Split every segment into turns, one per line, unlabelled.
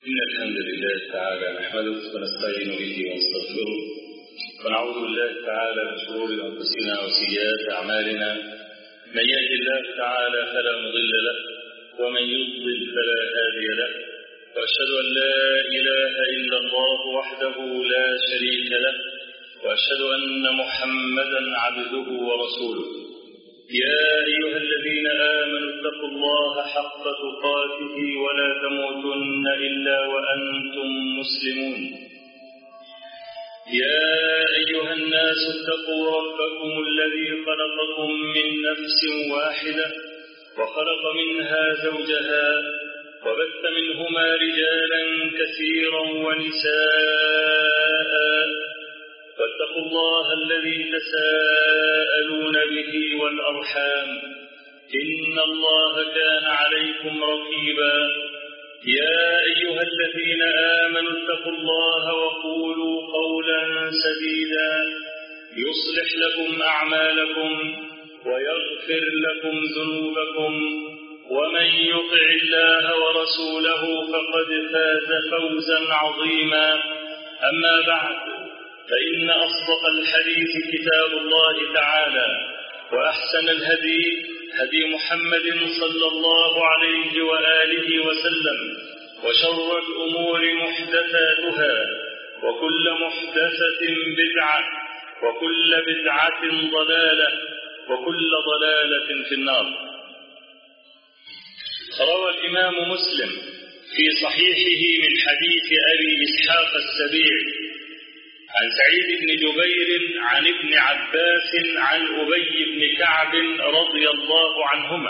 إن الحمد لله تعالى نحمده ونستعين به ونستغفره ونعوذ بالله تعالى من شرور أنفسنا وسيئات أعمالنا. من يهد الله تعالى فلا مضل له ومن يضلل فلا هادي له، وأشهد أن لا إله إلا الله وحده لا شريك له، وأشهد أن محمدا عبده ورسوله. يا أيها الذين آمنوا اتقوا الله حق تقاته ولا تموتن إلا وأنتم مسلمون. يا أيها الناس اتقوا ربكم الذي خلقكم من نفس واحدة وخلق منها زوجها وبث منهما رجالا كثيرا ونساء، واتقوا الله الذي تساءلون به والأرحام إن الله كان عليكم رقيبا. يا أيها الذين آمنوا اتقوا الله وقولوا قولا سديدا يصلح لكم أعمالكم ويغفر لكم ذنوبكم، ومن يطع الله ورسوله فقد فاز فوزا عظيما. أما بعد، فإن أصدق الحديث كتاب الله تعالى، وأحسن الهدي هدي محمد صلى الله عليه وآله وسلم، وشر الأمور محدثاتها، وكل محدثة بدعة، وكل بدعة ضلالة، وكل ضلالة في النار. روى الإمام مسلم في صحيحه من حديث أبي إسحاق السبيعي عن سعيد بن جبير عن ابن عباس عن أبي بن كعب رضي الله عنهما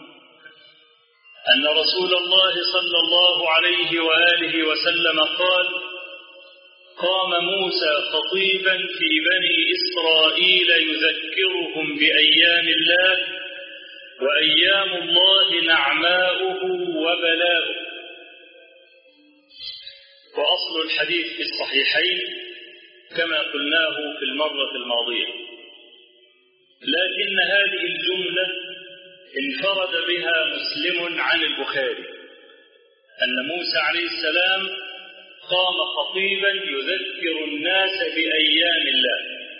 أن رسول الله صلى الله عليه وآله وسلم قال: قام موسى خطيبا في بني إسرائيل يذكرهم بأيام الله، وأيام الله نعماؤه وبلاؤه. وأصل الحديث في الصحيحين كما قلناه في المرة الماضية، لكن هذه الجملة انفرد بها مسلم عن البخاري، أن موسى عليه السلام قام خطيبا يذكر الناس بأيام الله.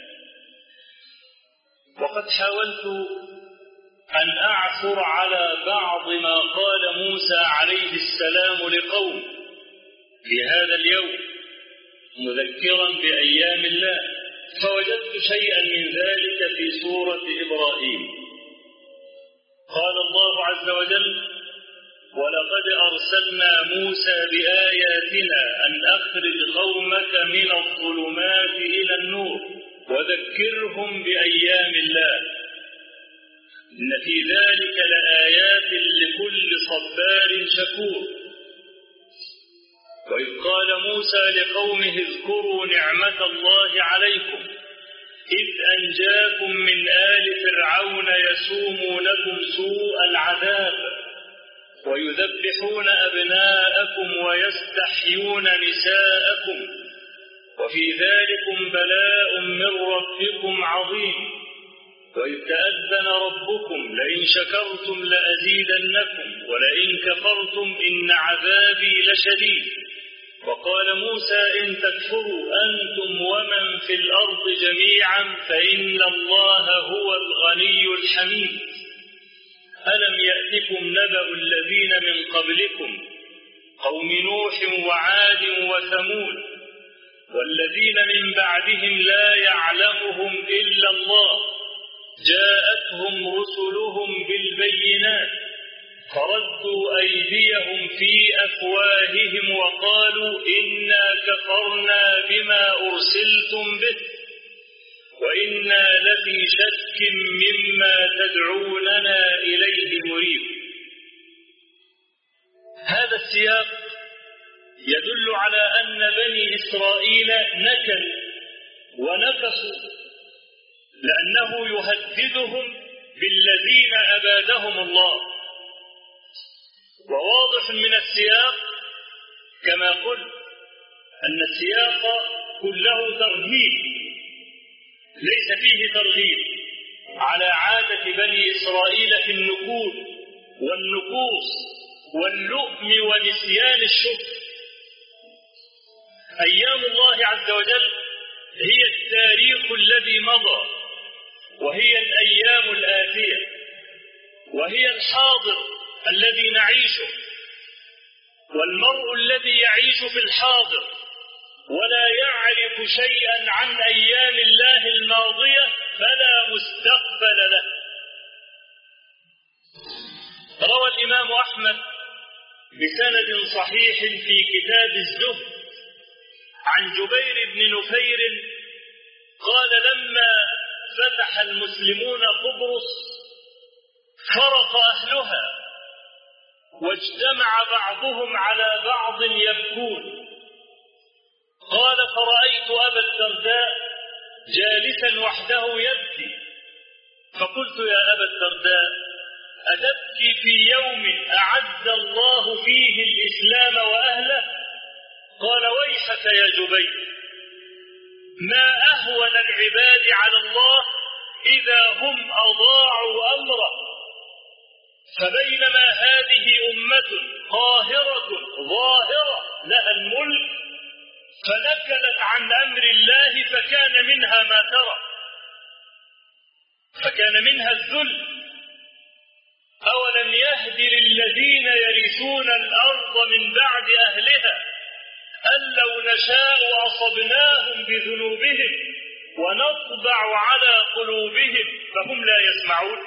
وقد حاولت أن أعثر على بعض ما قال موسى عليه السلام لقوم في هذا اليوم مذكرا بأيام الله، فوجدت شيئا من ذلك في سورة إبراهيم. قال الله عز وجل: ولقد أرسلنا موسى بآياتنا أن أخرج قومك من الظلمات إلى النور وذكرهم بأيام الله، إن في ذلك لآيات لكل صبار شكور. وإذ قال موسى لقومه: اذكروا نعمة الله عليكم إذ أنجاكم من آل فرعون يسومونكم سوء العذاب ويذبحون أبناءكم ويستحيون نساءكم وفي ذلكم بلاء من ربكم عظيم. وإذ تأذن ربكم لئن شكرتم لأزيدنكم ولئن كفرتم إن عذابي لشديد. وقال موسى: إن تكفروا أنتم ومن في الأرض جميعا فإن الله هو الغني الحميد. ألم يأتكم نبأ الذين من قبلكم قوم نوح وعاد وثمود والذين من بعدهم لا يعلمهم إلا الله، جاءتهم رسلهم بالبينات فردوا أيديهم في أفواههم وقالوا إنا كفرنا بما أرسلتم به وإنا لفي شك مما تدعوننا إليه مريب. هذا السياق يدل على أن بني إسرائيل نكلوا ونكصوا، لأنه يهددهم بالذين أبادهم الله. وواضح من السياق كما قلت أن السياق كله ترهيب، ليس فيه ترغيب على عادة بني إسرائيل في النكول والنكوص واللؤم ونسيان الشكر، أيام الله عز وجل هي التاريخ الذي مضى، وهي الأيام الآتية، وهي الحاضر الذي نعيشه. والمرء الذي يعيش في الحاضر ولا يعرف شيئا عن أيام الله الماضية فلا مستقبل له. روى الإمام أحمد بسند صحيح في كتاب الزهد عن جبير بن نفير قال: لما فتح المسلمون قبرص فرق أهلها واجتمع بعضهم على بعض يبكون. قال: فرأيت أبا الدرداء جالسا وحده يبكي، فقلت: يا أبا الدرداء، أتبكي في يوم أعز الله فيه الإسلام وأهله؟ قال: ويحك يا جبير، ما أهون العباد على الله إذا هم أضاعوا أمره، فبينما هذه أمة قاهرة ظاهرة لها الملك فنكلت عن أمر الله فكان منها ما ترى، فكان منها الذل. أولم يهد للذين يرثون الأرض من بعد أهلها أن لو نشاء أصبناهم بذنوبهم ونطبع على قلوبهم فهم لا يسمعون.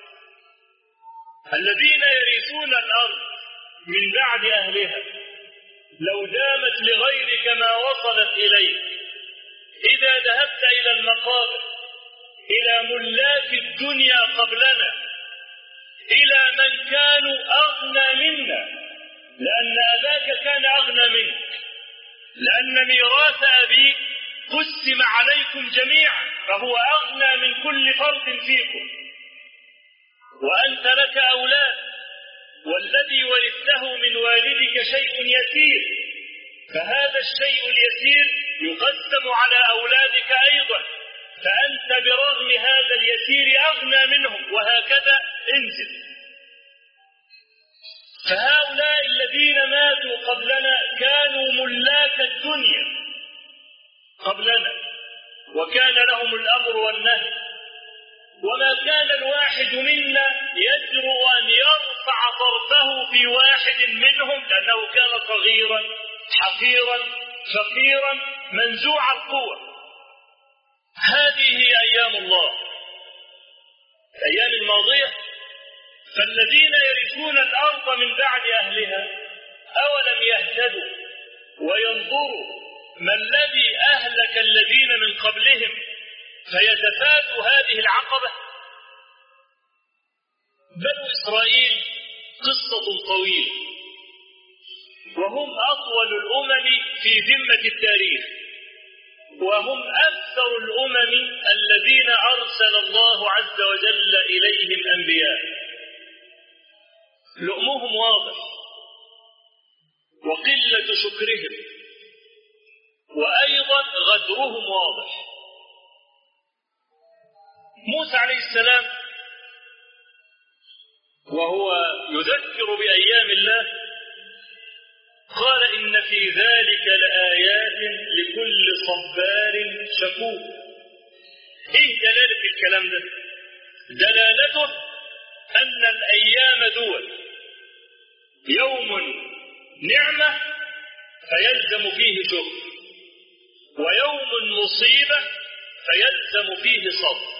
الذين يرثون الأرض من بعد أهلها لو دامت لغيرك ما وصلت إليه. إذا ذهبت إلى المقابر، إلى ملاك الدنيا قبلنا، إلى من كانوا أغنى منا، لأن أباك كان أغنى منك، لأن ميراث أبيك قسم عليكم جميعا فهو أغنى من كل فرد فيكم، وأنت لك أولاد، والذي ورثته من والدك شيء يسير، فهذا الشيء اليسير يقسم على أولادك أيضا، فأنت برغم هذا اليسير أغنى منهم، وهكذا انزل. فهؤلاء الذين ماتوا قبلنا كانوا ملاك الدنيا قبلنا، وكان لهم الأمر والنهي، وما كان الواحد منا يجرؤ أن يرفع طرفه في واحد منهم، لأنه كان صغيرا حقيرا فقيرا منزوع القوة. هذه هي أيام الله، الأيام الماضية. فالذين يرثون الأرض من بعد أهلها أولم يهتدوا وينظروا ما الذي أهلك الذين من قبلهم فيتفادوا هذه العقبة؟ بنو إسرائيل قصة طويلة، وهم أطول الأمم في ذمة التاريخ، وهم أكثر الأمم الذين أرسل الله عز وجل إليهم أنبياء. لؤمهم واضح، وقلة شكرهم، وأيضا غدرهم واضح. موسى عليه السلام وهو يذكر بأيام الله قال: إن في ذلك لآيات لكل صبار شكور. إيه دلالة الكلام ده؟ دلالته أن الأيام دول، يوم نعمة فيلزم فيه شكر، ويوم مصيبة فيلزم فيه صبر.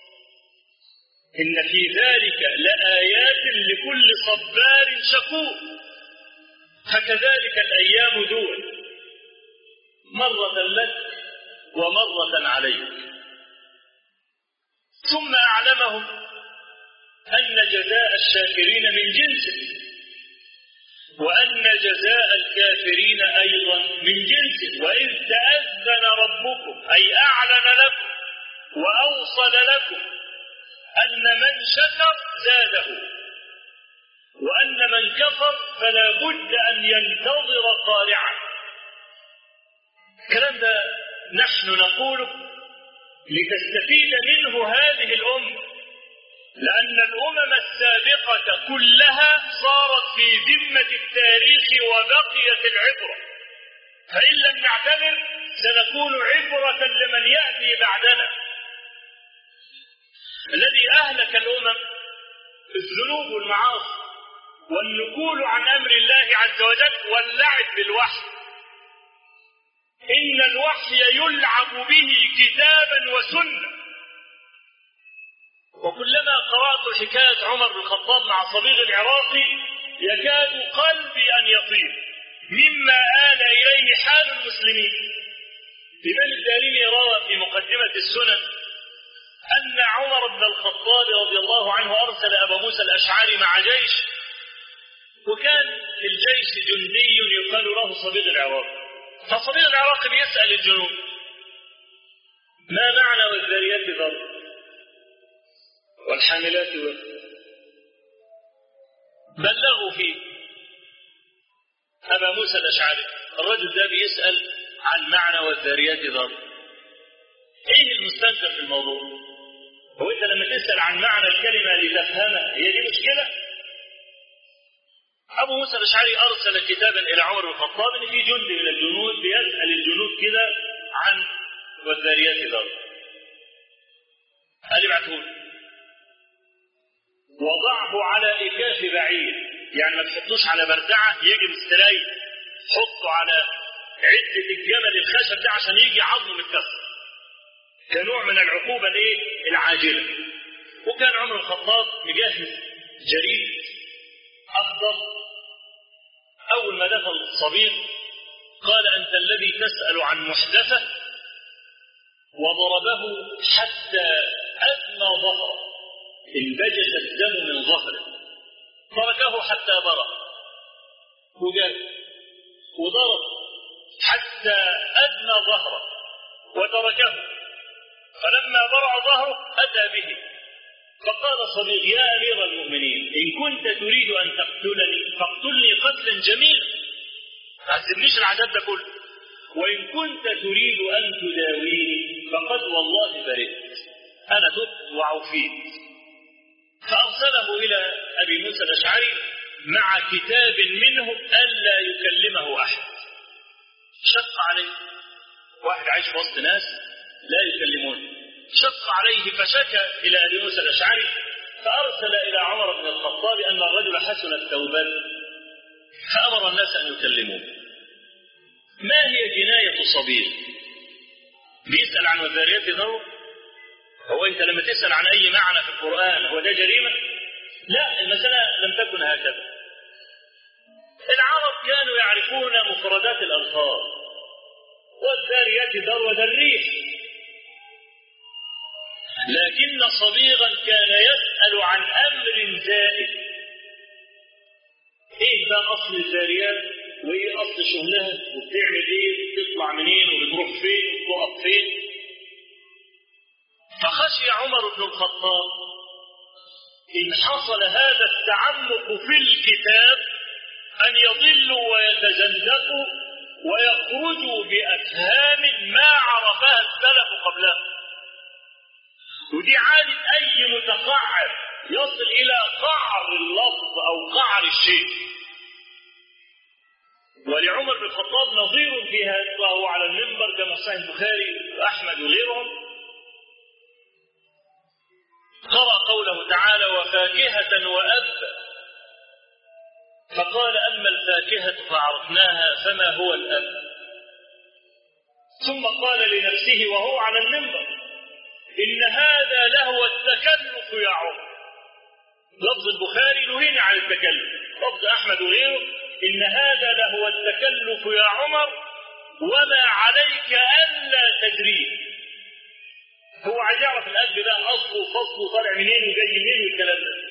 إن في ذلك لآيات لكل صبار شكور. فكذلك الأيام دول، مرة لك ومرة عليك. ثم أعلمهم أن جزاء الشاكرين من جنسه، وأن جزاء الكافرين أيضا من جنسه. وإذ تأذن ربكم، أي أعلن لكم وأوصل لكم أن من شكر زاده، وأن من كفر فلا بد أن ينتظر قارعا. الكلام ده نحن نقوله لتستفيد منه هذه الأمة، لأن الأمم السابقة كلها صارت في ذمة التاريخ وبقيت العبرة، فإن لم نعتبر سنكون عبرة لمن يأتي بعدنا. الذي أهلك الأمم الذنوب والمعاصي والنكول عن أمر الله عز وجل واللعب بالوحي. إن الوحي يلعب به كتابا وسنة. وكلما قرأت حكاية عمر بن الخطاب مع صبيغ العراقي يكاد قلبي أن يطير مما آل إليه حال المسلمين. الإمام الدارمي روى في مقدمة السنن أن عمر بن الخطاب رضي الله عنه أرسل أبا موسى الأشعري مع جيش، وكان في الجيش جندي يقال له صبيغ العراقي. فصبيغ العراقي بيسأل الجنود ما معنى والذاريات ذروا والحاملات وزرا. بلغوا فيه أبا موسى الأشعري. الرجل ده بيسأل عن معنى والذاريات ذروا. ايه المستنكر في الموضوع؟ هو انت لما تسأل عن معنى الكلمة لتفهمها هي دي مشكلة؟ أبو موسى الأشعري أرسل كتابا إلى عمر بن الخطاب إن في جندي من الجنود بيسأل الجنود كده عن والذاريات ذروا. قال ابعته وضعه على إكاف بعير، يعني ما تحطوش على بردعة يجي مستريح، حطه على عدة الجمل الخشب ده عشان يجي عظمه متكسر كنوع من العقوبة العاجلة. وكان عمر بن الخطاب مجهز جريد أخضر. أول ما دخل الصبيغ قال أنت الذي تسأل عن محدثة، وضربه حتى أدنى ظهره، انبجس الدم من ظهره، تركه حتى برأ وجاب وضرب حتى أدنى ظهره وتركه، فلما برأ ظهره أتى به فقال صبيغ يا أمير المؤمنين إن كنت تريد أن تقتلني فاقتلني قتلا جميلا، ما تعذبنيش العذاب ده كله، وإن كنت تريد أن تداويني فقد والله برئت، أنا تبت وعفيت. فأرسله إلى أبي موسى الأشعري مع كتاب منه ألا يكلمه أحد. شق عليه، واحد عايش وسط ناس لا يكلمون، شق عليه فشكى إلى أبي موسى الأشعري فأرسل إلى عمر بن الخطاب أن الرجل حسنت توبته فأمر الناس أن يكلموه. ما هي جناية صبيغ؟ بيسأل عن والذاريات ذروا. هو أنت لما تسأل عن أي معنى في القرآن هو ده جريمة؟ لا، المسألة لم تكن هكذا. العرب كانوا يعرفون مفردات الألفاظ، والذاريات ذروا ده الريح، لكن صبيغا كان يسأل عن أمر زائد. إيه بقى أصل الذاريات وإيه أصل شغلها وبتعمل إيه وبتطلع منين وبتروح فين وبتقف فين؟ فخشي عمر بن الخطاب إن حصل هذا التعمق في الكتاب أن يضلوا ويتزندقوا ويخرجوا بأفهام ما عرفها السلف قبله. ودي عادة أي متقعر يصل إلى قعر اللفظ أو قعر الشيء. ولعمر بن الخطاب نظير في هذا وهو على المنبر كما صحيح البخاري وأحمد وغيرهم قرأ قوله تعالى وفاكهة وأبا، فقال أما الفاكهة فعرفناها فما هو الأب. ثم قال لنفسه وهو على المنبر إن هذا لهو التكلف يا عمر. لفظ البخاري نهينا عن التكلف، لفظ أحمد وغيره إن هذا لهو التكلف يا عمر وما عليك ألا تدريه. هو عايز يعرف الأب ده أصله وفصله طالع منين وجاي منين والكلام ده.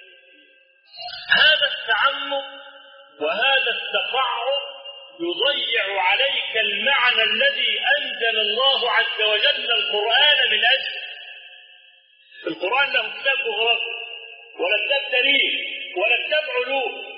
هذا التعمق وهذا التقعر يضيع عليك المعنى الذي أنزل الله عز وجل القرآن من أجله. القرآن له كتاب جغرافي ولا كتاب تاريخ ولا كتاب علوم.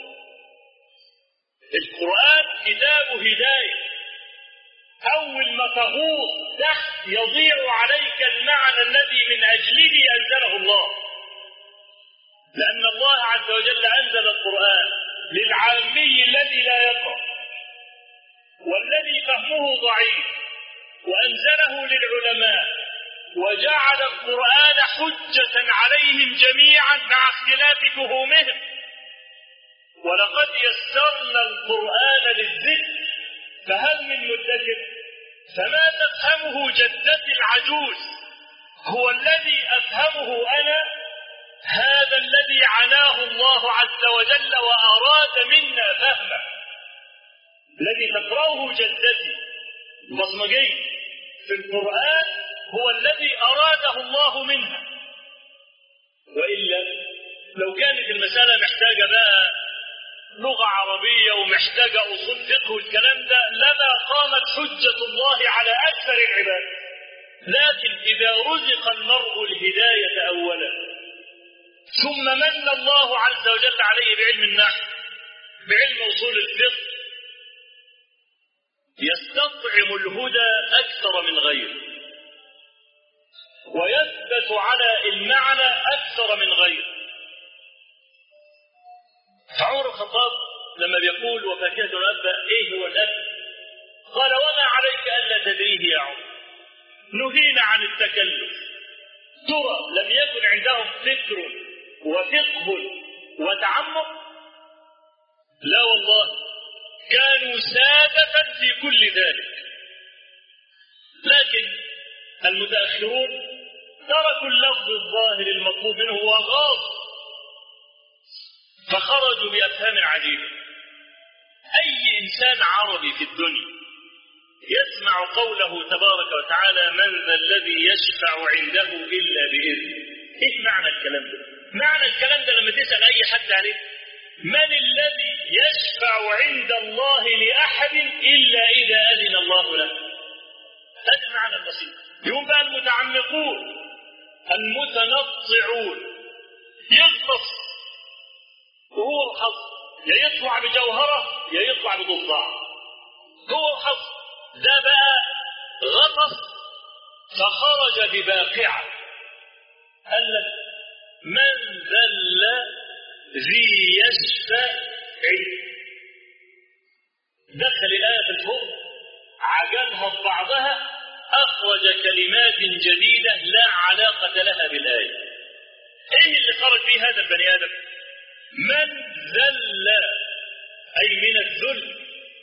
القرآن كتاب هداية. أول ما تغوص تحت يضيع عليك المعنى الذي من أجله أنزله الله، لأن الله عز وجل أنزل القرآن للعامي الذي لا يقرأ والذي فهمه ضعيف وأنزله للعلماء وجعل القرآن حجة عليهم جميعا مع اختلاف فهومهم. ولقد يسرنا القرآن للذكر فهل من مدكر؟ فما تفهمه جدتي العجوز هو الذي أفهمه أنا، هذا الذي عناه الله عز وجل وأراد منا فهمه. الذي تقرأه جدتي البصمجي في القرآن هو الذي أراده الله منها. وإلا لو كانت المسألة محتاجة بقى لغة عربية ومحتاجة أصول فقه والكلام ده لما قامت حجة الله على أكثر العباد. لكن إذا رزق المرء الهداية أولا ثم من الله عز وجل عليه بعلم النحو بعلم أصول الفقه يستطعم الهدى أكثر من غيره ويثبت على المعنى أكثر من غيره. فعمر الخطاب لما بيقول وفاكهة الأب إيه هو الأب؟ قال وما عليك ألا تدريه يا عمر، نهينا عن التكلف. ترى لم يكن عندهم فكر وفقه وتعمق؟ لا والله، كانوا سادة في كل ذلك. لكن المتأخرون تركوا اللفظ الظاهر المطلوب منه وغاضوا فخرجوا بأفهام عجيبة. أي إنسان عربي في الدنيا يسمع قوله تبارك وتعالى من ذا الذي يشفع عنده إلا بإذنه، إيه معنى الكلام ده؟ معنى الكلام ده لما تسأل أي حد عليه من الذي يشفع عند الله لأحد إلا إذا أذن الله له؟ هذا المعنى البسيط. يقوم بقى المتعمقون المتنطعون يغطس وهو الحظ يا يطلع بجوهرة يا يطلع بضفدع، هو الحظ ده بقى غطس فخرج بباقعة. قال لك من ذي يشفع دخل الآية في الفرن عجنها ببعضها أخرج كلمات جديدة لا علاقة لها بالآية. إيه اللي خرج فيه هذا البني آدم؟ من ذل أي من الذل.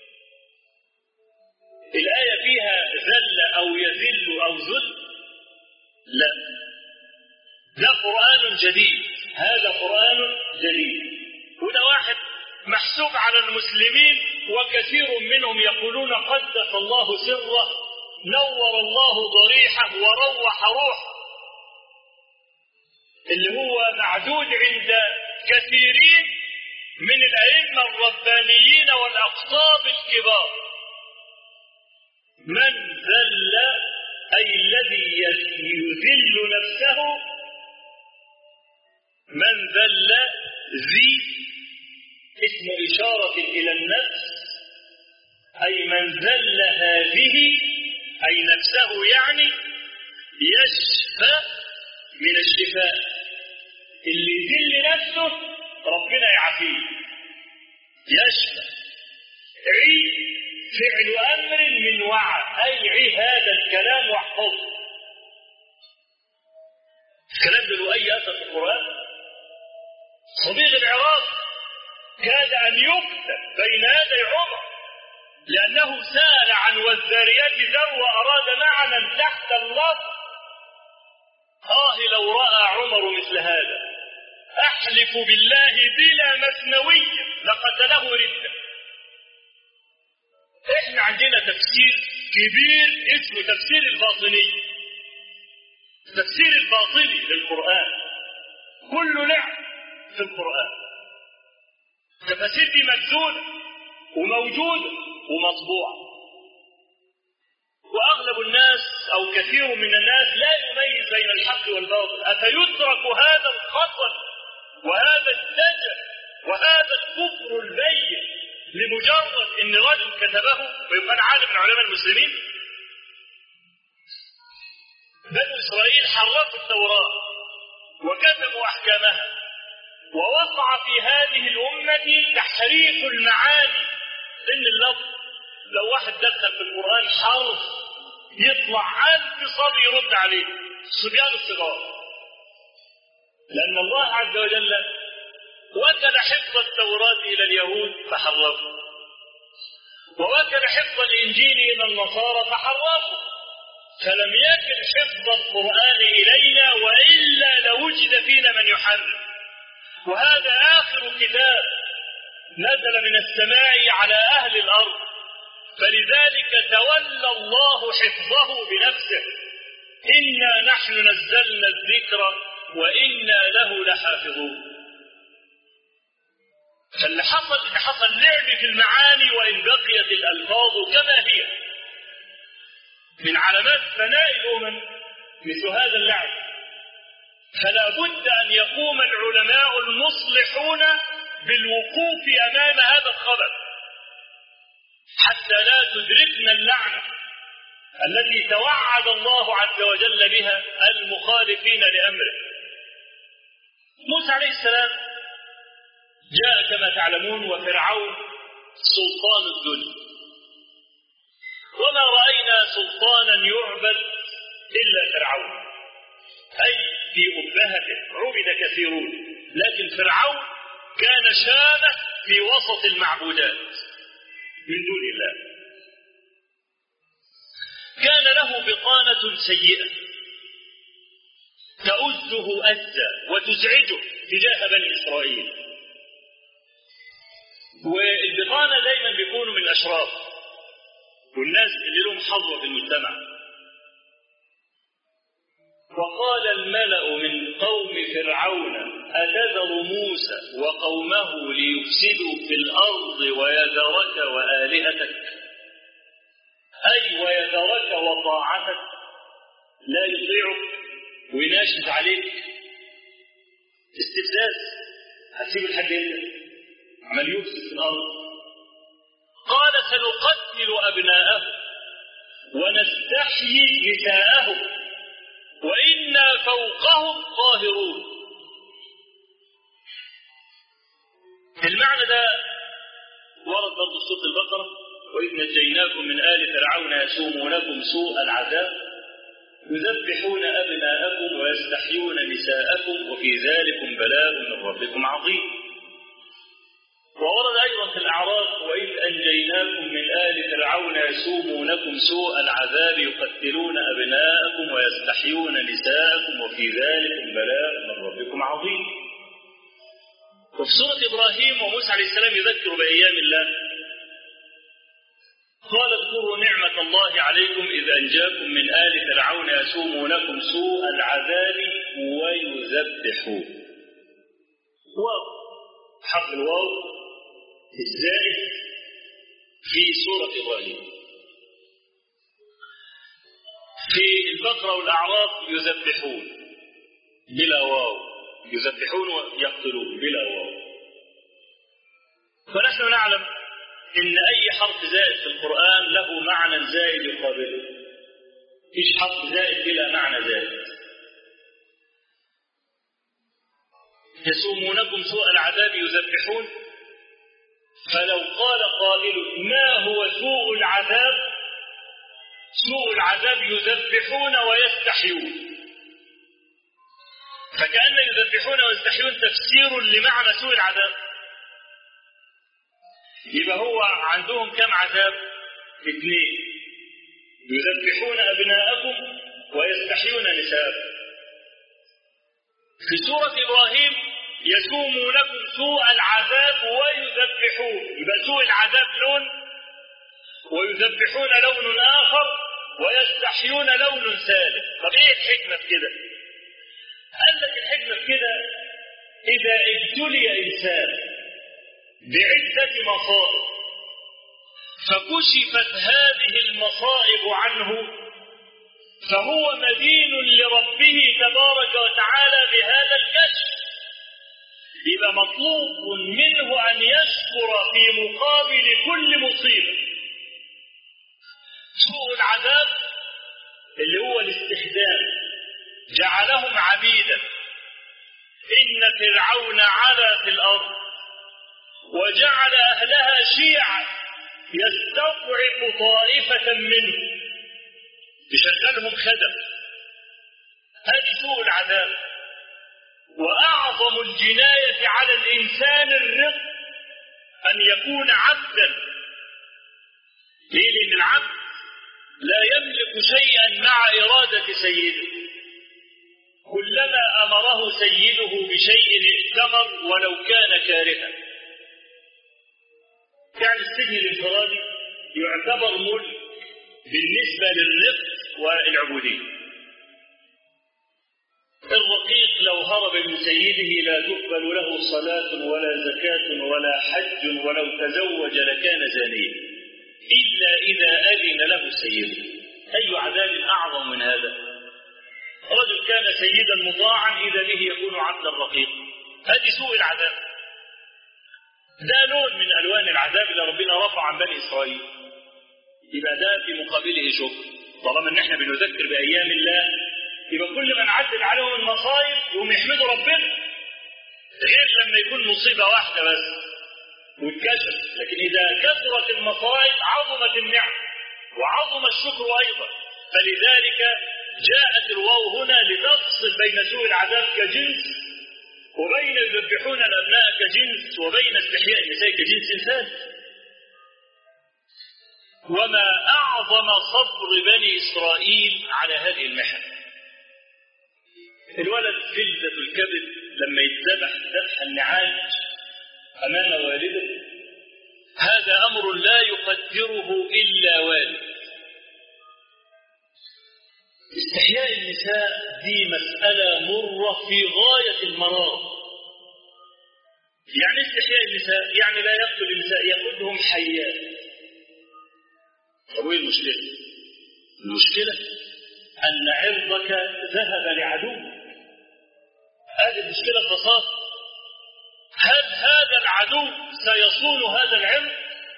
الآية فيها ذل أو يذل أو ذل؟ لا، ده قرآن جديد، هذا قرآن جديد. وده واحد محسوب على المسلمين وكثير منهم يقولون قدس الله سره نور الله ضريحه وروح روحه، اللي هو معدود عند كثيرين من الأئمة الربانيين والأقطاب الكبار. من ذل أي الذي يذل نفسه، من ذل ذي اسم إشارة إلى النفس، أي من ذل هذه أي نفسه، يعني يشفى من الشفاء. اللي يذل نفسه ربنا يعافيه. يشفى عي فعل أمر من وعى، أي عي هذا الكلام واحفظه. الكلام ده له أي أثر في القرآن؟ صديق العراق كاد أن يقتل بين يدي عمر لأنه سأل عن والذاريات ذروا وأراد معنى تحت اللفظ. لو رأى عمر مثل هذا أحلف بالله بلا مثنوية لقتله ردة. احنا عندنا تفسير كبير اسمه تفسير الباطني، تفسير الباطني للقرآن كله لعب في القرآن. التفاسير دي مكذوبة وموجودة ومطبوعة، وأغلب الناس أو كثير من الناس لا يميز بين الحق والباطل. أفيترك هذا الخطل وهذا الدجل وهذا الكفر البين لمجرد أن رجل كتبه ويبقى عالم من علماء المسلمين؟ بنو إسرائيل حرفوا التوراة وكتبوا أحكامها، ووقع في هذه الأمة تحريف المعاني إن اللفظ لو واحد دخل في القرآن حرف يطلع 1000 صبي يرد عليه، الصبيان الصغار. لأن الله عز وجل وكل حفظ التوراة إلى اليهود فحرفوا، ووكل حفظ الإنجيل إلى النصارى فحرفوا، فلم يكن حفظ القرآن إلينا وإلا لوجد فينا من يحرف. وهذا آخر كتاب نزل من السماء على أهل الأرض، فلذلك تولى الله حفظه بنفسه. إنا نحن نزلنا الذكر وإنا له لحافظون. فاللي حصل لعب في المعاني وإن بقيت الألفاظ كما هي. من علامات فناء الأمم مثل هذا اللعب، فلا بد أن يقوم العلماء المصلحون بالوقوف أمام هذا الخبر حتى لا تدركنا اللعنة التي توعد الله عز وجل بها المخالفين لأمره. موسى عليه السلام جاء كما تعلمون وفرعون سلطان الدنيا، وما رأينا سلطانا يعبد إلا فرعون، أي في أبهته عبد كثيرون، لكن فرعون كان شامة في وسط المعبودات من دون الله. كان له بطانة سيئة تؤزه أزا وتزعجه تجاه بني إسرائيل. والبطانة دايما بيكونوا من الأشراف والناس اللي لهم حظوة في المجتمع. وقال الملأ من قوم فرعون أتذر موسى وقومه ليفسدوا في الأرض ويذرك وآلهتك، أي ويذرك وطاعتك، لا يطيعك ويناشد عليك. استفزاز، هتسيب الحاج انت عمل يفسد في الأرض. قال سنقتل أبناءهم ونستحيي نساءهم وإنا فوقهم قاهرون. المعنى ده ورد برضه سورة البقرة: وإذ نجيناكم من آل فرعون يسومونكم سوء العذاب يذبحون أبناءكم ويستحيون نساءكم وفي ذلكم بلاء من ربكم عظيم. وورد أيضا في الأعراف: وإذ أنجيناكم من آل فرعون يسومونكم سوء العذاب يقتلون أبناءكم ويستحيون نساءكم وفي ذلكم بلاء من ربكم عظيم. وفي سورة إبراهيم وموسى عليه السلام يذكر بأيام الله، قال: اذكروا نعمة الله عليكم إذ أنجاكم من آل فرعون يسومونكم سوء العذاب ويذبحون. حرف الواو الزائد في سورة إبراهيم. في البقرة والأعراف يذبحون بلا واو، يذبحون ويقتلون بلا واو. فنحن نعلم إن أي حرف زائد في القرآن له معنى زائد يقابله، فيش حرف زائد بلا معنى زائد. يسومونكم سوء العذاب يذبحون، فلو قال قائل ما هو سوء العذاب؟ سوء العذاب يذبحون ويستحيون، فكأن يذبحون ويستحيون تفسير لمعنى سوء العذاب. يبقى هو عندهم كم عذاب؟ 2: يذبحون أبناءكم ويستحيون نساءكم. في سورة إبراهيم يسومونكم سوء العذاب ويذبحون، يبقى سوء العذاب لون ويذبحون لون آخر ويستحيون لون ثالث. طب إيه الحكمة في كده؟ قال لك الحكمة في كده: إذا ابتلي إنسان بعدة مصائب فكشفت هذه المصائب عنه فهو مدين لربه تبارك وتعالى بهذا الكشف. يبقى مطلوب منه أن يشكر في مقابل كل مصيبة. سوء العذاب اللي هو الاستخدام، جعلهم عبيدا. إن فرعون علا في الأرض وجعل أهلها شيعا يستضعف طائفة منه يشغلهم خدم. هذه سوء العذاب. وأعظم الجناية على الإنسان الرق أن يكون عبدا. ليه؟ لأن العبد لا يملك شيئا مع إرادة سيده. كلما أمره سيده بشيء ائتمر ولو كان كارها. يعني السجن الانفرادي يعتبر ملك بالنسبة للرق والعبودية. الرقيق لو هرب من سيده لا تقبل له صلاة ولا زكاة ولا حج ولو تزوج لكان زانيا إلا إذا أذن له سيده. أي عذاب أعظم من هذا؟ رجل كان سيدا مطاعا إذا به يكون عبدا رقيقا. هذه سوء العذاب. ده لون من ألوان العذاب اللي ربنا رفع عن بني إسرائيل. يبقى ده في مقابله شكر. طالما ان احنا بنذكر بأيام الله يبقى كل من عدل عليهم المصائب يقوم يحمدوا ربنا، غير لما يكون مصيبة واحدة بس واتكشف. لكن إذا كثرت المصائب عظمت النعم وعظم الشكر أيضا. فلذلك جاءت الواو هنا لتفصل بين سوء العذاب كجنس وبين يذبحون الأبناء كجنس وبين استحياء النساء كجنس ثالث. وما أعظم صبر بني إسرائيل على هذه المحن. الولد فلذة الكبد لما يتذبح ذبح النعاج أمام والده، هذا أمر لا يقدره إلا والد. استحياء النساء دي مسألة مرة في غاية المرارة. يعني استحياء النساء يعني لا يقتل النساء، يأخذهم حيات. طب ايه المشكلة؟ المشكلة أن عرضك ذهب لعدو. هذه المشكلة ببساطة. هل هذا العدو سيصون هذا العرض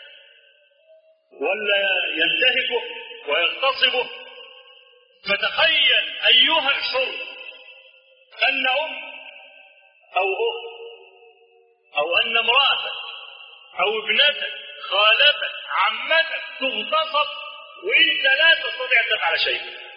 ولا ينتهكه ويغتصبه؟ فتخيل أيها الحر أن أم أو أخت أو أن امرأتك أو ابنتك خالتك عمتك تغتصب وإنت لا تستطيع أن تفعل شيء.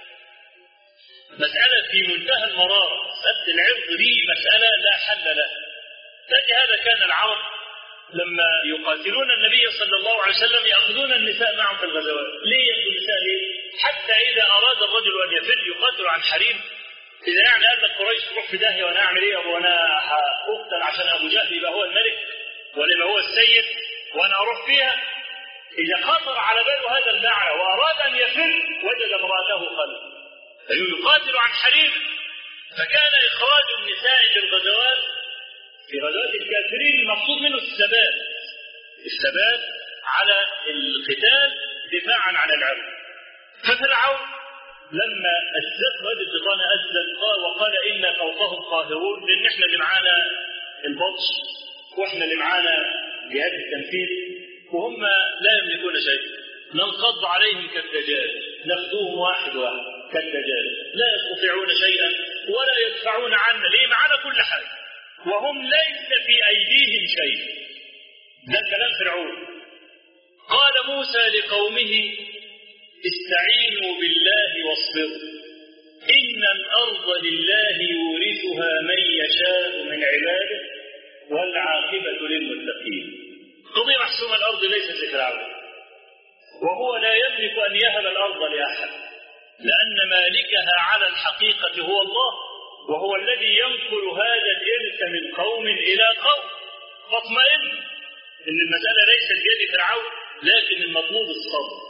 مسألة في منتهى المرارة. سد العرض دي مسألة لا حل لها. هذا كان العرب لما يقاتلون النبي صلى الله عليه وسلم يأخذون النساء معهم في الغزوات. ليه يأخذوا النساء؟ ليه؟ حتى إذا أراد الرجل أن يفر يقاتل عن حريم. إذا يعني قال لك قريش تروح في داهية وأنا أعمل إيه؟ وأنا أقتل عشان أبو جهل يبقى هو الملك ولا يبقى هو السيد وأنا أروح فيها. إذا خطر على باله هذا المعنى وأراد أن يفر وجد امرأته خلف يقاتل عن حريم. فكان إخراج النساء في الغزوات في غزوات الكافرين المقصود منه الثبات على القتال دفاعا عن العرض. ففرعون لما أزت وادي الشيطان أزت وقال إن فوقهم قاهرون، لأن احنا اللي معانا البطش واحنا اللي معانا جهاز التنفيذ وهم لا يملكون شيء. ننقض عليهم كالدجاج، ناخذوهم واحد واحد كالدجاج، لا يستطيعون شيئا ولا يدفعون عنا. ليه؟ معنا كل حاجة وهم ليس في أيديهم شيء. ده كلام فرعون. قال موسى لقومه استعينوا بالله واصبروا إن الأرض لله يورثها من يشاء من عباده والعاقبة للمتقين. قضية محسوم الأرض ليست لفرعون، وهو لا يملك أن يهب الأرض لأحد، لأن مالكها على الحقيقة هو الله، وهو الذي ينقل هذا الإرث من قوم إلى قوم. فاطمئن إن المسألة ليست بيد فرعون، لكن المطلوب الصبر.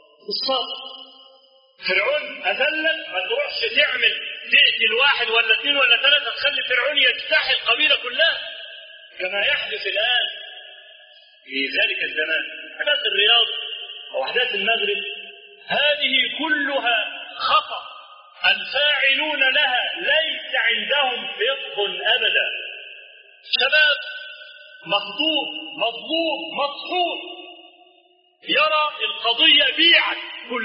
فرعون أذلك، ما تروحش تعمل تقتل واحد ولا اثنين ولا ثلاثة تخلي فرعون يجتاح القبيلة كلها كما يحدث الآن في ذلك الزمان. أحداث الرياض أو أحداث المغرب هذه كلها خطأ. الفاعلون لها ليس عندهم فقه أبدا. شباب مخطوب مظلوم مطحون يرى القضية بيعت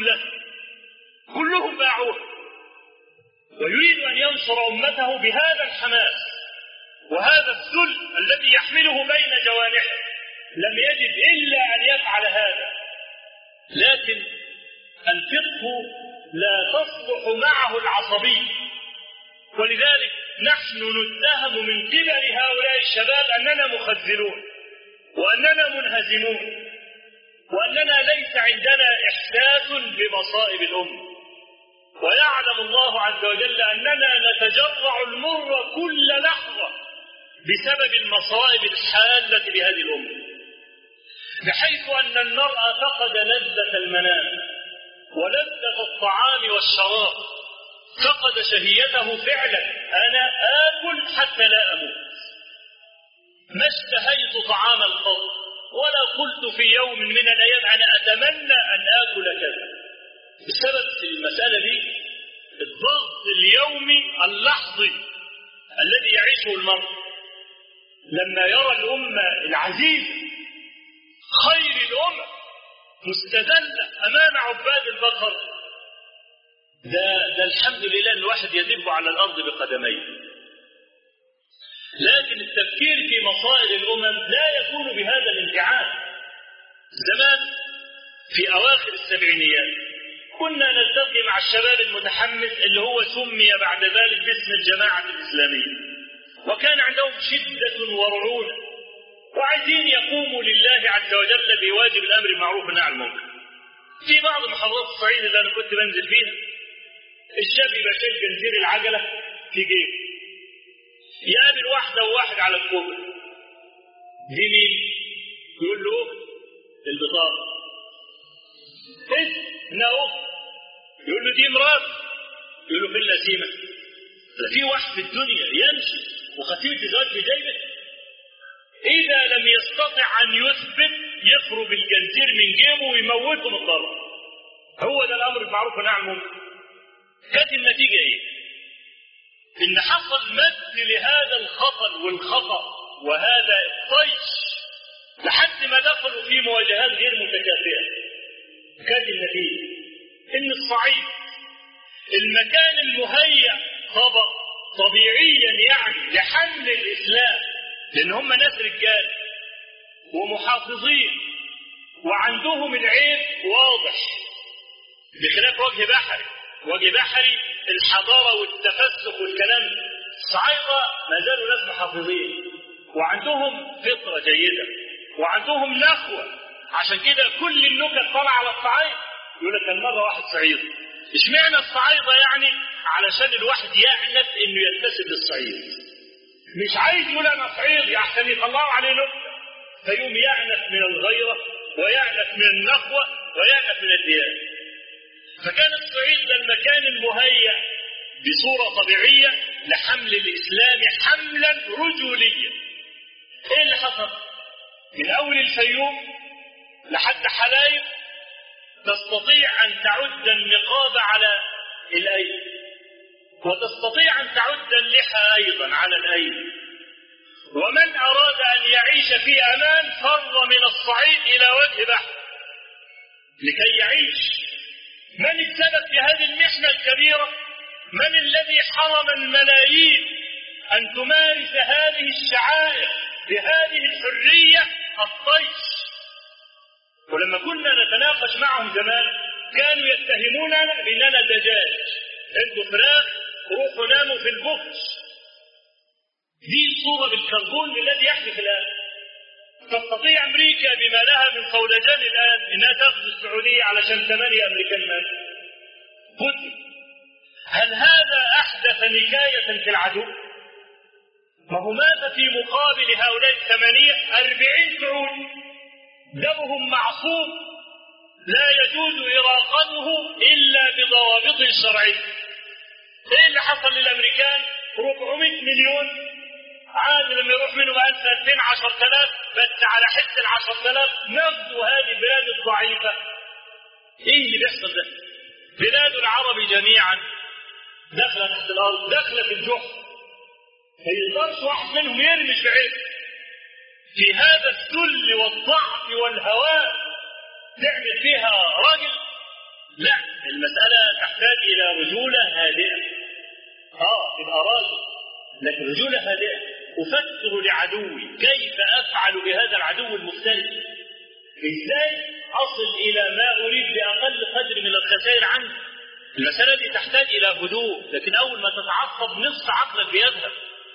كلهم باعوها، ويريد أن ينصر أمته بهذا الحماس وهذا الذل الذي يحمله بين جوانحه. لم يجد إلا أن يفعل هذا لكن الفقه لا تصلح معه العصبية، ولذلك نحن نتهم من قبل هؤلاء الشباب أننا مخذلون وأننا منهزمون وأننا ليس عندنا إحساس بمصائب الأمة. ويعلم الله عز وجل أننا نتجرع المر كل لحظة بسبب المصائب الحالة بهذه الأمة، بحيث أن المرء فقد لذة المنام ولذة الطعام والشراب، فقد شهيته فعلا. أنا آكل حتى لا أموت، ما اشتهيت طعام القط ولا قلت في يوم من الأيام أنا أتمنى أن آكل كذا. بسبب المسألة دي الضغط اليومي اللحظي الذي يعيشه المرء لما يرى الأمة العزيزة خير الأمة مستذلة أمام عباد البقر، ده الحمد لله أن الواحد يدب على الأرض بقدميه. لكن التفكير في مصائب الأمم لا يكون بهذا الانفعال. زمان في أواخر السبعينيات كنا نلتقي مع الشباب المتحمس اللي هو سمي بعد ذلك باسم الجماعة الإسلامية، وكان عندهم شدة ورعونة وعايزين يقوموا لله عز وجل بواجب الأمر بالمعروف والنهي عن المنكر. في بعض محافظات الصعيد اللي أنا كنت بنزل فيها الشاب يبقى شايل جنزير العجلة في جيبه، يقابل واحدة وواحد على الكوبري، دي مين؟ يقول له البطاقة. إنها أخت. يقول له دي مرات. يقول له في اللسيمة. في واحد في الدنيا يمشي وخاتمة الزواج في جيبه، إذا لم يستطع أن يثبت يخرج الجنزير من جيبه ويموته من الضرر. هو ده الأمر بالمعروف والنهي عن المنكر. كانت النتيجة إيه؟ إن حصل مد لهذا الخطر والخطأ وهذا الطيش لحد ما دخلوا في مواجهات غير متكافئة. كانت النتيجة إن الصعيد المكان المهيأ طبيعيا يعني لحمل الإسلام، لأن هم ناس رجال ومحافظين وعندهم العيب واضح، بخلاف وجه بحري. وجه بحري الحضارة والتفسخ والكلام، الصعايدة ما زالوا ناس محافظين وعندهم فطرة جيدة وعندهم نخوة. عشان كده كل النكت طالعة على الصعايدة. يقول لك كان مرة واحد صعيدي، اشمعنى الصعايدة يعني؟ علشان الواحد يعنف انه ينتسب للصعيد، مش عايز يقول انا صعيدي عشان يطلعوا عليه نكتة، فيقوم يعنف من الغيرة ويعنف من النخوة ويعنف من الديانة. فكان الصعيد ده المكان المهيأ بصورة طبيعية لحمل الإسلام حملا رجوليا. ايه اللي حصل؟ من اول الفيوم لحد حلايب تستطيع أن تعد النقاب على الأيدي، وتستطيع أن تعد اللحى أيضا على الأيدي. ومن أراد أن يعيش في أمان فر من الصعيد إلى وجه بحر لكي يعيش. من السبب في هذه المحنة الكبيرة؟ من الذي حرم الملايين أن تمارس هذه الشعائر بهذه الحرية؟ الطيش. ولما كنا نتناقش معهم زمان كانوا يتهموننا بأننا دجاج، انتوا فراخ روحوا ناموا في البوكس. دي صورة بالكربون الذي يحدث الآن. تستطيع أمريكا بما لها من صولجان الآن إنها تأخذ السعودية علشان 8 أمريكان ماتوا. بوتين. هل هذا أحدث نكاية في العدو؟ ما هو مات في مقابل هؤلاء 40 سعودي دمهم معصوم لا يجوز إراقته إلا بضوابط شرعية. إيه اللي حصل للأمريكان؟ 400 مليون عاد لما يروح منهم 2000 10,000 بس على حس 10,000 نغزو هذه البلاد الضعيفة. إيه اللي بيحصل ده؟ بلاد العرب جميعا داخلة تحت الأرض، داخلة في الجحر، ما يقدرش واحد منهم يرمش بعيد. في هذا الذل والضعف والهوان تعمل فيها راجل؟ لا، المسألة تحتاج إلى رجولة هادئة. تبقى راجل، لكن رجولة هادئة. أفكر لعدوي كيف أفعل بهذا العدو المفترس؟ إزاي أصل إلى ما أريد بأقل قدر من الخسائر عنه. المسألة دي تحتاج إلى هدوء، لكن أول ما تتعصب نصف عقلك بيذهب.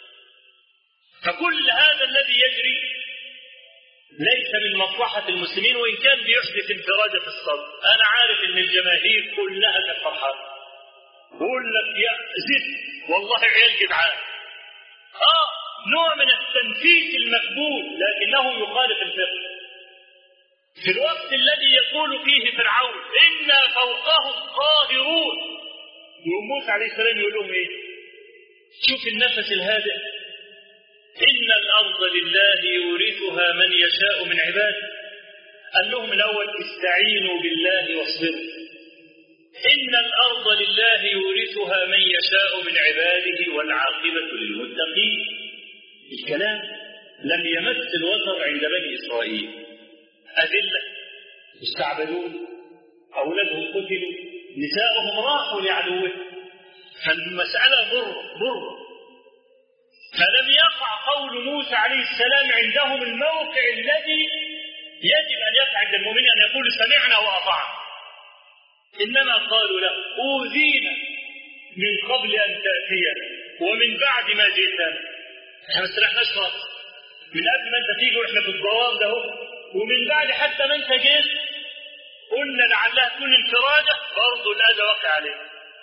فكل هذا الذي يجري ليس من مصلحة المسلمين، وإن كان بيحدث انفراجة في الصدر. أنا عارف إن الجماهير كلها كانت فرحانة، بقول لك يا زد والله عيال جدعان. نوع من التنفيذ المقبول، لكنه يخالف الفقه. في الوقت الذي يقول فيه فرعون إنا فوقهم قاهرون، موسى عليه السلام يقول لهم إيه؟ شوف النفس الهادئ، إن الأرض لله يورثها من يشاء من عباده. قال لهم الأول استعينوا بالله واصبروا. إن الأرض لله يورثها من يشاء من عباده والعاقبة للمتقين. الكلام لم يمس الوتر عند بني إسرائيل. أذلة مستعبدون، أولادهم قتلوا، نساؤهم راحوا لعدوهم. فالمسألة مر. فلم يقع قول موسى عليه السلام عندهم الموقع الذي يجب أن يقع عند المؤمن، أن يقول سمعنا وأطعنا. إنما قالوا له أوذينا من قبل أن تأتينا ومن بعد ما جئتنا. احنا ما استرحناش خالص من قبل ما انت تيجي واحنا في الضوام ده، ومن بعد حتى ما انت جيت قلنا لعلها تكون انفراجة، برضه الأذى وقع عليه.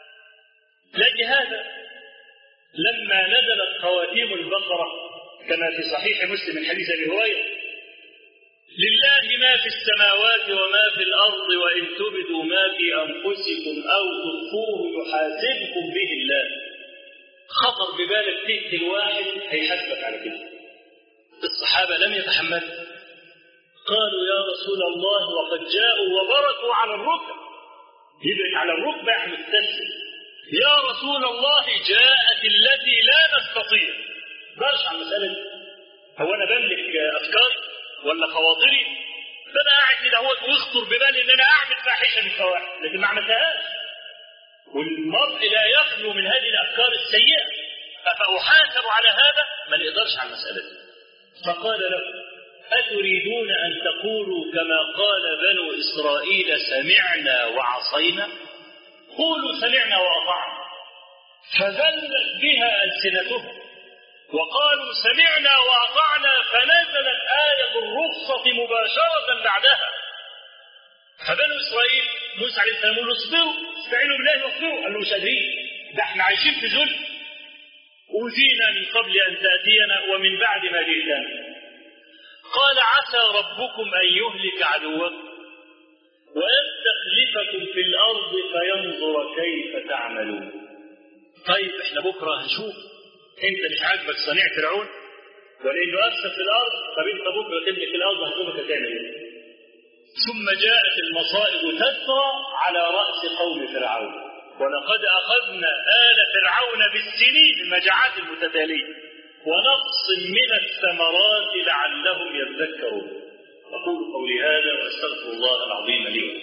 لهذا لما نزلت خواتيم البقرة كما في صحيح مسلم من حديث أبي هريرة لله ما في السماوات وما في الأرض وإن تبدوا ما في أنفسكم أو تخفوه يحاسبكم به الله، خطر ببالك تقتل واحد هيحاسبك على كده. الصحابة لم يتحملوا، قالوا يا رسول الله وقد جاءوا وبركوا على الركب، يبرك على الركبة احنا مستسلم. يا رسول الله جاءت التي لا نستطيع. برش عن مسألة هو أنا بملك أفكاري ولا خواطري؟ فأنا قاعد كده ويخطر ببالي إن أنا أعمل فاحشة من فواحش، لكن ما عملتهاش. والمرء لا يخلو من هذه الأفكار السيئة، أفأحاسب على هذا؟ ما نقدرش على المسألة دي. فقال له أتريدون أن تقولوا كما قال بنو إسرائيل سمعنا وعصينا؟ قولوا سمعنا وأطعنا. فذلت بها ألسنتهم وقالوا سمعنا وأطعنا، فنزلت آية الرخصة مباشرة بعدها. فبنو إسرائيل موسى عليه السلام يقول اصبروا استعينوا بالله واصبروا، قالوا مش قادرين، ده احنا عايشين في ذل، أوذينا من قبل أن تأتينا ومن بعد ما جئتنا. قال عسى ربكم أن يهلك عدوكم ويستخلفكم في الأرض فينظر كيف تعملون. طيب احنا بكرة هنشوف، انت مش عاجبك صنيع فرعون ولأنه أفسد في الأرض، طب انت بكرة تملك الأرض هتشوفك هتعمل ايه. ثم جاءت المصائب تسرى على رأس قوم فرعون، ولقد أخذنا آل فرعون بالسنين المجاعات المتتالية ونقص من الثمرات لعلهم يذكرون. أقول قولي هذا وأستغفر الله العظيم لي.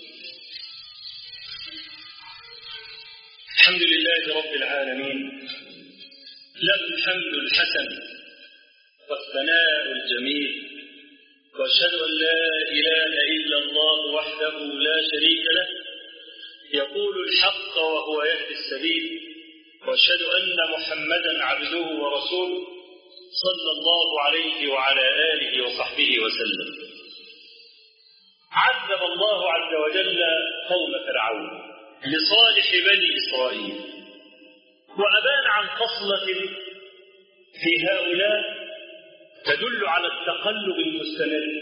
الحمد لله رب العالمين، له الحمد الحسن والثناء الجميل، وأشهد أن لا إله إلا الله وحده لا شريك له يقول الحق وهو يهدي السبيل، وأشهد أن محمدا عبده ورسوله صلى الله عليه وعلى آله وصحبه وسلم. عذب الله عز وجل قوم فرعون لصالح بني إسرائيل، وأبان عن خصلة في هؤلاء تدل على التقلب المستمر.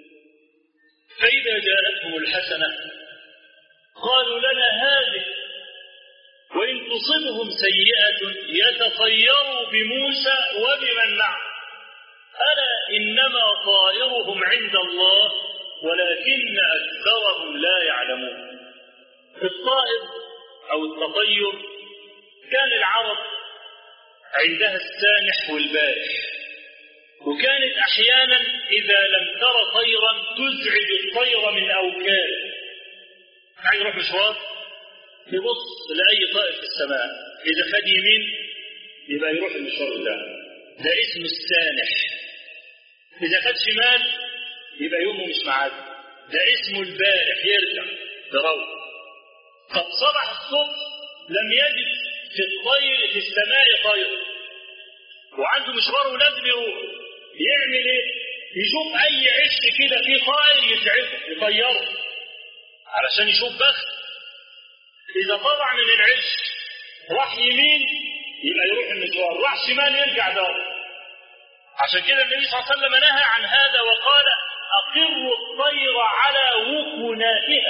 فإذا جاءتهم الحسنة قالوا لنا هذه، وإن تصبهم سيئة يتطيروا بموسى وبمن معه، ألا إنما طائرهم عند الله ولكن أكثرهم لا يعلمون. الطائر أو التطير كان العرب عندها السانح والبارح، وكانت أحيانا إذا لم تر طيرا تزعج الطير من أوكاره، يعني يروح مشوار يبص لأي طائر في السماء، إذا خد يمين يبقى يروح المشوار ده اسمه السانح، إذا خد شمال يبقى يومه مش معاد. ده اسمه البارح يرجع يروح. طب صبح الصبح لم يجد في الطير في السماء طير وعنده مشوار ولازم يروح، يعمل ايه؟ يشوف اي عش كده فيه طائر يسعفه يطيره علشان يشوف بخت. اذا طلع من العش راح يمين يبقى يروح المشوار، راح شمال يرجع دار. عشان كده النبي صلى الله عليه وسلم نهى عن هذا وقال اقروا الطير على وكناتها.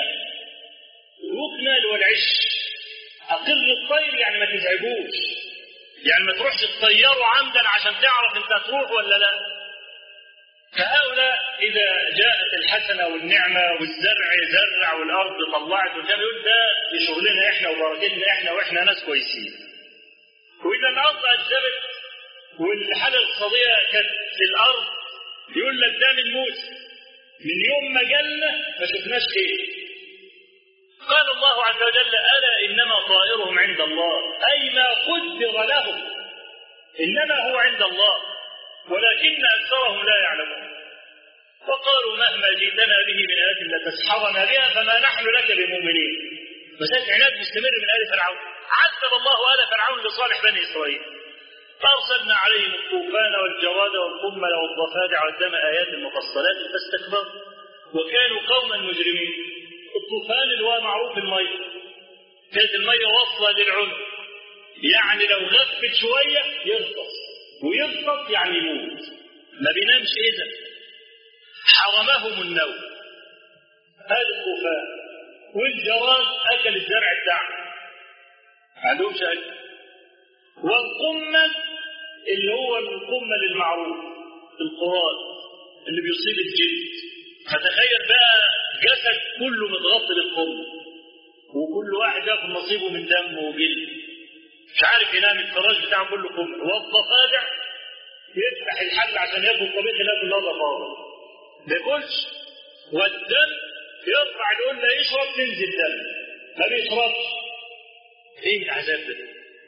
الوكنه اللي هو العش. اقر الطير يعني ما تزعجوش، يعني ما تروحش تطيره عمدا عشان تعرف انت هتروح ولا لا. فهؤلاء اذا جاءت الحسنه والنعمه والزرع زرع والارض طلعت وكان يقول ده لشغلنا احنا وبركتنا احنا واحنا ناس كويسين. واذا الارض اجدبت والحاله الاقتصاديه كانت في الارض يقول لك ده من موسى، من يوم ما جالنا ما شفناش خير. قال الله عز وجل الا انما طائرهم عند الله، اي ما قدر لهم انما هو عند الله ولكن اكثرهم لا يعلمون. وقالوا مهما جئتنا به من آية لتسحرنا بها فما نحن لك بمؤمنين. مسألة عناد مستمر من آل فرعون. عذب الله آل فرعون لصالح بني إسرائيل، فأرسلنا عليهم الطوفان والجراد والقمل والضفادع والدم آيات مفصلات فاستكبروا وكانوا قوما مجرمين. الطوفان اللي هو معروف المية، كانت المية واصلة للعنق، يعني لو غفت شوية يغطس، ويغطس يعني يموت، ما بينامش. إذا حرمهم النوم. هذا الطوفان. والجراد أكل الزرع بتاعه، ما عندهمش أكل. والقمل اللي هو القمل المعروف القراد اللي بيصيب الجلد. فتخيل بقى جسد كله متغطي بالقمل وكل واحد ياخد نصيبه من دم وجلد، مش عارف ينام، الفراش بتاعه كله قمل. والضفادع يفتح الحل عشان ياكل طبيخ ياكل هذا فاضل ما ياكلش. والدم يرفع القله يشرب تنزل دم، ما بيشربش. ايه العذاب ده؟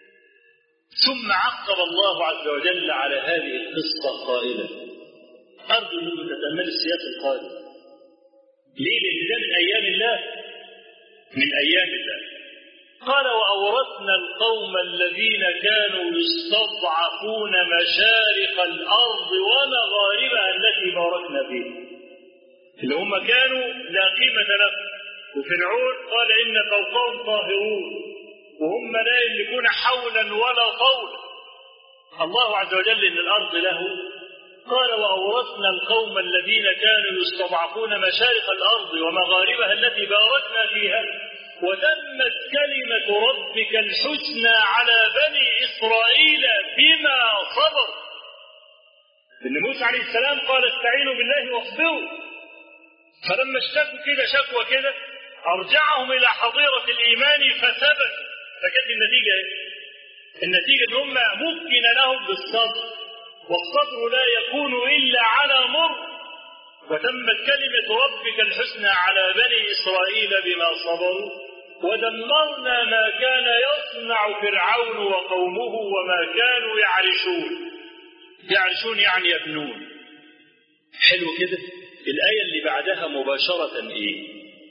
ثم عقب الله عز وجل على هذه القصه قائلا، ارجو انكم تتاملوا السياق القادم. ليه؟ لان ده من ايام الله، من ايام الله. قال واورثنا القوم الذين كانوا يستضعفون مشارق الارض ومغاربها التي باركنا فيها، اللي هم كانوا لا قيمه لهم. وفرعون قال ان فوقهم طاهرون وهم لا يملكون حولا ولا طولا. الله عز وجل ان الارض له. قال واورثنا القوم الذين كانوا يستضعفون مشارق الارض ومغاربها التي باركنا فيها وتمت كلمة ربك الحسنى على بني إسرائيل بما صبروا. إن موسى عليه السلام قال استعينوا بالله واصبروا، فلما اشتكوا كده شكوى كده أرجعهم إلى حظيرة الإيمان فثبت. فكانت النتيجة إيه؟ النتيجة إن هم ممكن لهم بالصبر، والصبر لا يكون إلا على مر. وتمت كلمة ربك الحسنى على بني إسرائيل بما صبروا ودمرنا ما كان يصنع فرعون وقومه وما كانوا يعرشون. يعرشون يعني يبنون. حلو كده. الآية اللي بعدها مباشرة إيه؟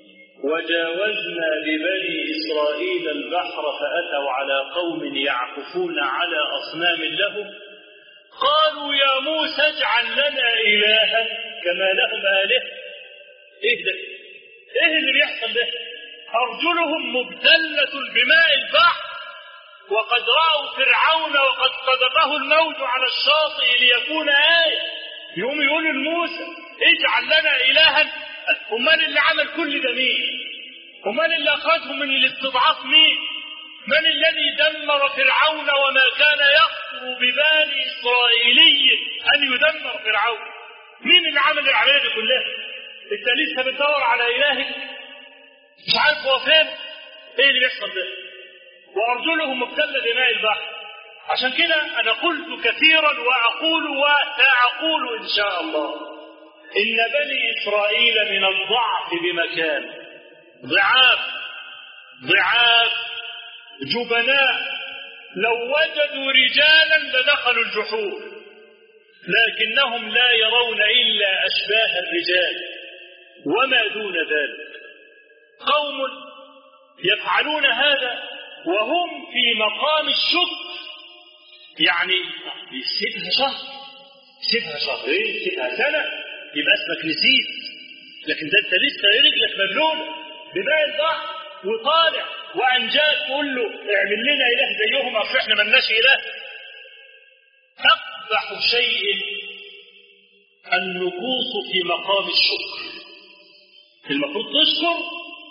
وجاوزنا ببني إسرائيل البحر فأتوا على قوم يعكفون على أصنام لهم قالوا يا موسى اجعل لنا إلها كما لهم آلهة. إيه ده؟ إيه اللي بيحصل ده؟ أرجلهم مبتلة بماء البحر وقد رأوا فرعون وقد قذفه الموج على الشاطئ ليكون آية. يقوم يقولوا لموسى اجعل لنا إلها. أمال اللي عمل كل ده مين؟ أمال اللي أخذهم من الاستضعاف مين؟ من الذي دمر فرعون وما كان يخطر ببال إسرائيلي أن يدمر فرعون؟ مين اللي عمل العملية دي كلها؟ انت لسه بتدور على إلهك مش عارف هو فين؟ ايه اللي بيحصل ده؟ وأرجلهم مبتلة بماء البحر. عشان كده أنا قلت كثيرا وأقول وسأقول إن شاء الله إن بني إسرائيل من الضعف بمكان، ضعاف جبناء، لو وجدوا رجالا لدخلوا الجحور، لكنهم لا يرون إلا أشباه الرجال. وما دون ذلك. قوم يفعلون هذا وهم في مقام الشكر، يعني سيبها شهر، سيبها شهرين، سيبها سنة، يبقى اسمك نسيت. لكن ده انت لسه رجلك مبلولة بماء البحر وطالع وأنجاز تقول له اعمل لنا إله زيهم، أصل احنا ملناش إله. أقبح شيء النقوص في مقام الشكر. المفروض تشكر،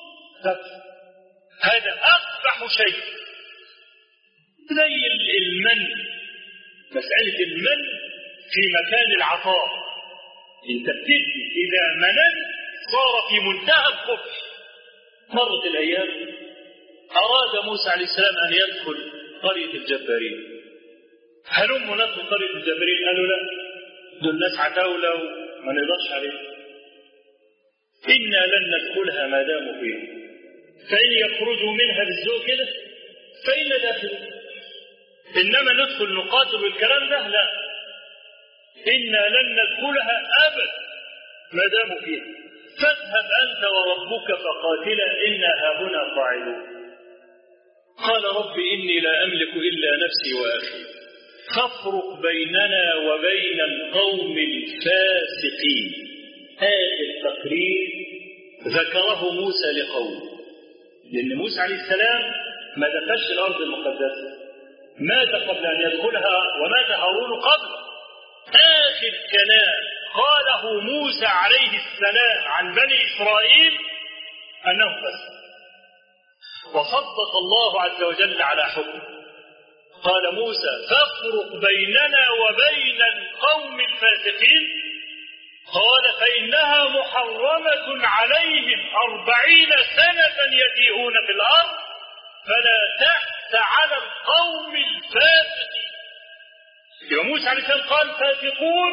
هذا أقبح شيء. زي المن، مسألة المن في مكان العطاء، انت بتدي إذا مننت صار في منتهى الكفر. مرت الأيام أراد موسى عليه السلام أن يدخل قرية الجبارين. هلم ندخل قرية الجبارين؟ قالوا لا، دول الناس عتاولة وما نقدرش عليهم. إنا لن ندخلها ما داموا فيها، فإن يخرجوا منها بالذوق كده فإن داخل، إنما ندخل نقاتل الكلام ده لا، إنا لن ندخلها أبدا ما داموا فيها، فاذهب أنت وربك فقاتلا إنا هاهنا قاعدون. قال رب إني لا أملك إلا نفسي وأخي فافرق بيننا وبين القوم الفاسقين. آخر تقرير ذكره موسى لقومه، لأن موسى عليه السلام ما دخلش الأرض المقدسة، مات قبل أن يدخلها ومات هارون قبله. آخر كلام قاله موسى عليه السلام عن بني إسرائيل أنه فسق، وصدق الله عز وجل على حكمه. قال موسى فافرق بيننا وبين القوم الفاسقين. قال فإنها محرمة عليهم 40 سنة يتيهون في الأرض فلا تأس على القوم الفاسقين. يا موسى عليه السلام قال فاسقون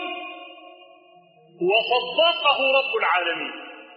وصدقه رب العالمين،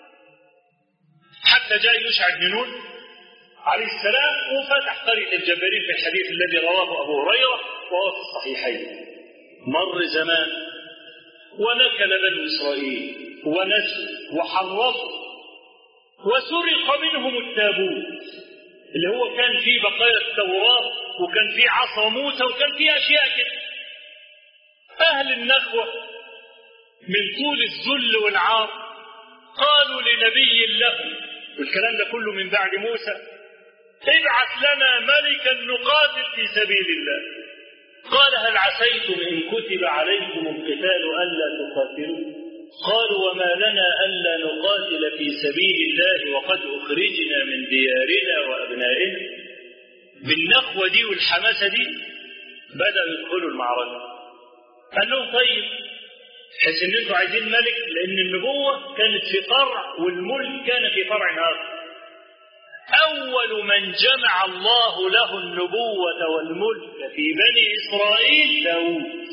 حتى جاء يوشع بن نون عليه السلام وفتح قرية الجبارين في الحديث الذي رواه أبو هريرة وهو في الصحيحين. مر زمان ونكل بنو إسرائيل ونسوا وحرصوا وسرق منهم التابوت اللي هو كان فيه بقايا التوراة وكان فيه عصا موسى وكان فيه أشياء كده. أهل النخوة من طول الذل والعار قالوا لنبي لهم، والكلام ده كله من بعد موسى، ابعث لنا ملكا نقاتل في سبيل الله. قال هل عسيتم إن كتب عليكم القتال ألا تقاتلوا؟ قالوا وما لنا ألا نقاتل في سبيل الله وقد أخرجنا من ديارنا وأبنائنا. بالنخوة دي والحماسة دي بدأوا يدخلوا المعركة. قال لهم طيب حيث ان انتوا عايزين ملك، لأن النبوة كانت في فرع والملك كان في فرع آخر. أول من جمع الله له النبوة والملك في بني إسرائيل داود،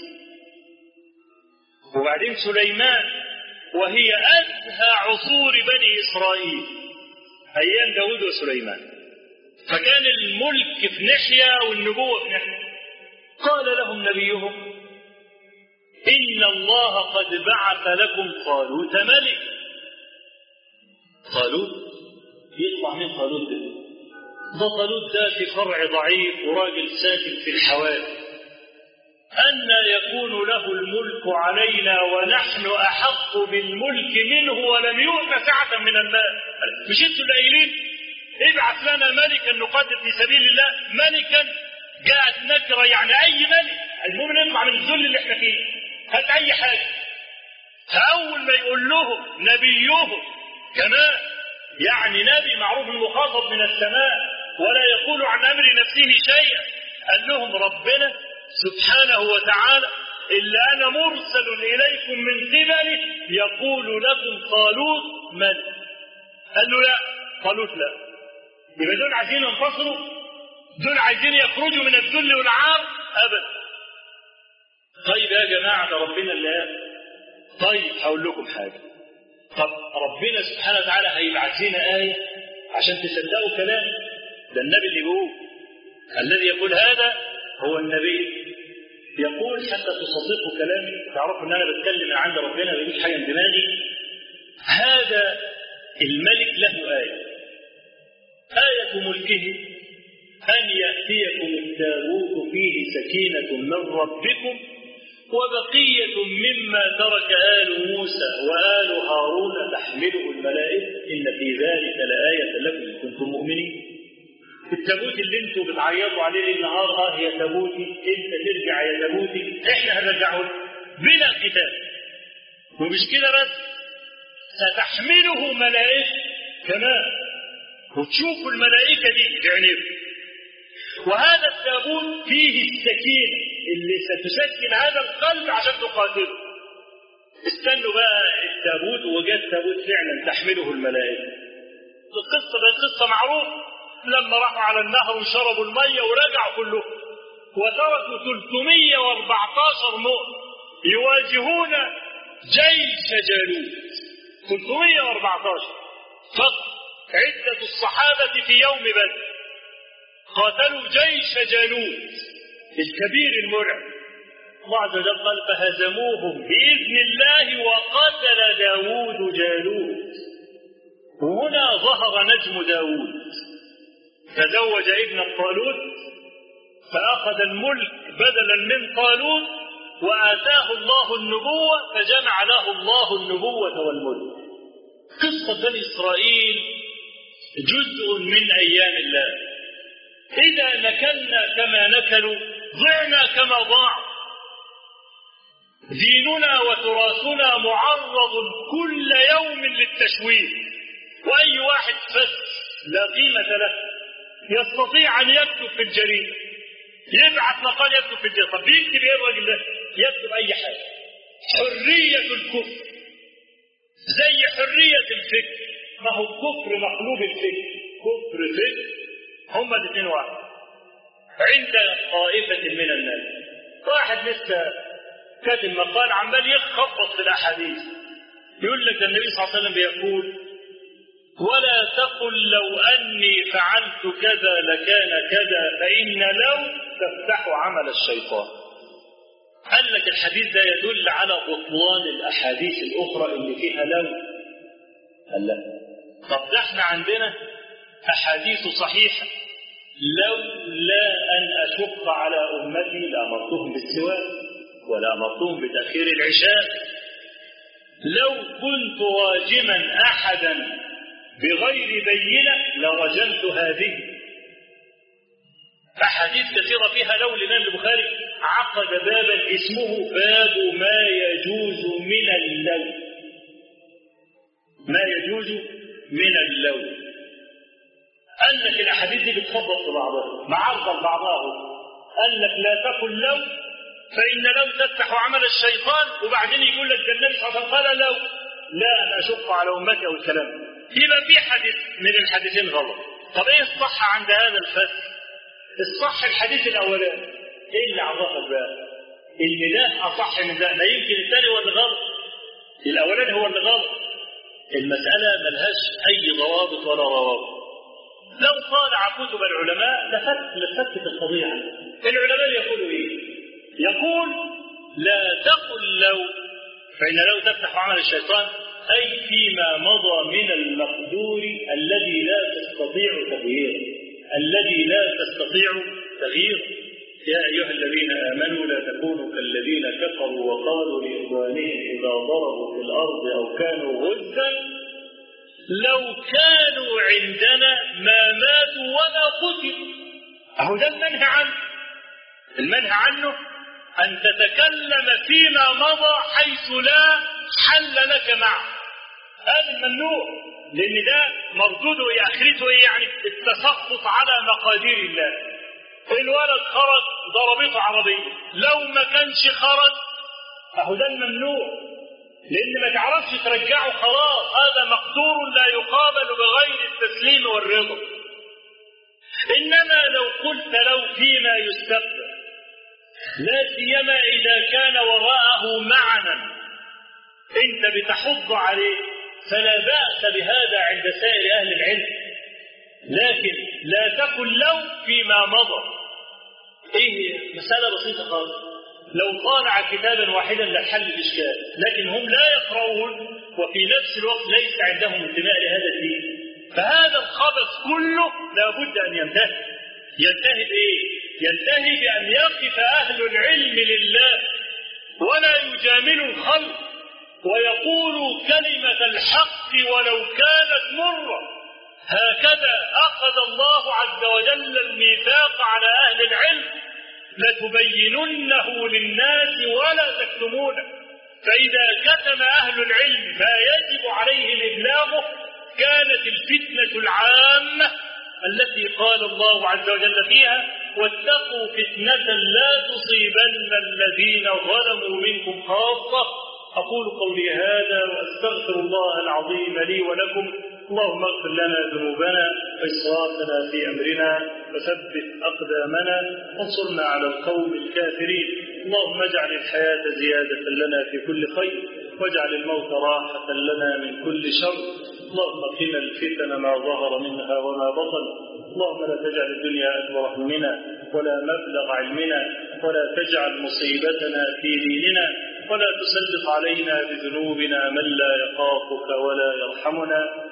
وبعدين سليمان، وهي أزهى عصور بني إسرائيل أيام داود وسليمان. فكان الملك في ناحية والنبوة في ناحية. قال لهم نبيهم إن الله قد بعث لكم طالوت ملك. طالوت يطلع من طالوت ده طالوت ده في فرع ضعيف وراجل ساكن في الحوالي، أن يكون له الملك علينا ونحن أحق بالملك منه ولم يؤت سعة من المال. مش انتوا اللي قايلين ابعث لنا ملكا نقاتل في سبيل الله؟ ملكا جاءت نكرة يعني أي ملك، المهم نطلع من الذل اللي احنا فيه، هات أي حاجة. فأول ما يقول لهم نبيهم كمان، يعني نبي معروف المخاطب من السماء ولا يقول عن أمر نفسه شيئا، قال لهم ربنا سبحانه وتعالى إلا أنا مرسل إليكم من قبله يقول لكم طالوت ملك. قال له لا، طالوت لا. يبقى دول عايزين ينتصروا، دول عايزين يخرجوا من الذل والعار؟ أبدا. طيب يا جماعة ده ربنا اللي قال. طيب هقول لكم حاجة، طب ربنا سبحانه وتعالى هيبعث لنا آية عشان تصدقوا كلام ده؟ النبي اللي يقول، الذي يقول هذا هو النبي، يقول حتى تصدقوا كلامي، تعرفوا ان انا بتكلم من عند ربنا، ما بيجيش حاجه من دماغي. هذا الملك له آية ملكه أن يأتيكم التابوت فيه سكينة من ربكم وبقية مما ترك آل موسى وآل هارون تحمله الملائكة إن في ذلك لآية لكم إن كنتم مؤمنين. التابوت اللي انتوا بتعيطوا عليه النهار يا تابوتي انت ترجع يا تابوتي، احنا هنرجعه بلا كتاب. ومش كده بس، ستحمله ملائكة كمان، وتشوفوا الملائكة دي بعينيكم. وهذا التابوت فيه السكينة اللي ستسكن هذا القلب عشان تقاتله. استنوا بقى التابوت، وجاء التابوت فعلا تحمله الملائكة. القصة بقت قصة معروفة، لما راحوا على النهر وشربوا المية ورجعوا كلهم وتركوا 314 مؤمن يواجهون جيش جالوت. 314 فقط عدة الصحابة في يوم بدر قاتلوا جيش جالوت الكبير المرعب. الله عز وجل قال فهزموهم بإذن الله وقتل داود جالوت. وهنا ظهر نجم داود، تزوج ابن طالوت فأخذ الملك بدلا من طالوت وآتاه الله النبوة فجمع له الله النبوة والملك. قصة بني إسرائيل جزء من أيام الله. إذا نكلنا كما نكلوا ضعنا كما ضاعوا. ديننا وتراثنا معرض كل يوم للتشويه، وأي واحد بس لا قيمة له يستطيع أن يكتب في الجريدة، يبعث مقال يكتب في الجريدة. طب بيكتب إيه الراجل ده؟ يكتب أي حاجة. حرية الكفر زي حرية الفكر. ما هو الكفر مقلوب الفكر، كفر فكر هما الاثنين واحد عند طائفة من الناس. واحد لسه كاتب مقال عمال يخبط في الأحاديث، يقول لك النبي صلى الله عليه وسلم بيقول ولا تقل لو أني فعلت كذا لكان كذا فإن لو تفتح عمل الشيطان. قال لك الحديث ده يدل على بطلان الأحاديث الأخرى اللي فيها لو. قال لا، طب ده احنا عندنا أحاديث صحيحة لولا أن أشق على أمتي لأمرتهم بالسواك ولا أمرتهم بتأخير العشاء. لو كنت راجما أحدا بغير بينة لرجمت هذه. أحاديث كثيرة فيها لو. الإمام البخاري عقد بابا اسمه باب ما يجوز من اللو. ما يجوز من اللو. قال لك الأحاديث دي بتخبط في بعضها معرض بعضها. قال لك لا تقل لو فإن لو تفتح عمل الشيطان، وبعدين يقول لك ده النبي صلى الله عليه وسلم قال لو لا أن أشق على أمتي أو الكلام. يبقى في حديث من الحديثين غلط. طب ايه الصح عند هذا الفصل؟ الصح الحديث الاولاني. ايه اللي عرفك بقى ان ده اصح من ده؟ لا يمكن الثاني هو اللي غلط، الاولاني هو اللي غلط. المساله ملهاش اي ضوابط ولا روابط. لو طالع كتب العلماء لفتت القضيه عنه. العلماء يقولوا ايه؟ يقول لا تقل لو فإن لو تفتح عمل الشيطان، أي فيما مضى من المقدور الذي لا تستطيع تغييره. الذي لا تستطيع تغييره. يا أيها الذين آمنوا لا تكونوا كالذين كفروا وقالوا لإخوانهم إذا ضربوا في الأرض أو كانوا غزا لو كانوا عندنا ما ماتوا ولا قتلوا. أهو ده المنهى عنه. المنهى عنه أن تتكلم فيما مضى حيث لا حل لك معه. هذا الممنوع، لأن ده مردوده إيه؟ آخرته إيه؟ يعني التسخط على مقادير الله. الولد خرج ضربته عربية، لو ما كانش خرج أهو ده الممنوع، لأن ما تعرفش ترجعه خلاص. هذا مقدور لا يقابل بغير التسليم والرضا. إنما لو قلت لو فيما يستقبل، لا سيما إذا كان وراءه معنى أنت بتحض عليه، فلا بأس بهذا عند سائر أهل العلم. لكن لا تقل لو فيما مضى. إيه؟ مسألة بسيطة خالص. لو طالع كتابا واحدا لحل الإشكال، لكن هم لا يقرؤون وفي نفس الوقت ليس عندهم انتماء لهذا الدين. فهذا الخبث كله لابد أن ينتهي. ينتهي بإيه؟ ينتهي بأن يقف أهل العلم لله ولا يجاملوا الخلق ويقولوا كلمة الحق ولو كانت مرة. هكذا أخذ الله عز وجل الميثاق على أهل العلم: لتبيننه للناس ولا تكتمونه. فإذا كتم أهل العلم ما يجب عليهم إبلاغه كانت الفتنة العامة التي قال الله عز وجل فيها: واتقوا فتنة لا تصيبن الذين ظلموا منكم خاصة. أقول قولي هذا وأستغفر الله العظيم لي ولكم. اللهم اغفر لنا ذنوبنا وإسرافنا في أمرنا وثبت أقدامنا وانصرنا على القوم الكافرين. اللهم اجعل الحياة زيادة لنا في كل خير واجعل الموت راحة لنا من كل شر. اللهم قنا الفتن ما ظهر منها وما بطن. اللهم لا تجعل الدنيا أكبر همنا ولا مبلغ علمنا ولا تجعل مصيبتنا في ديننا ولا تسلط علينا بذنوبنا من لا يخافك ولا يرحمنا.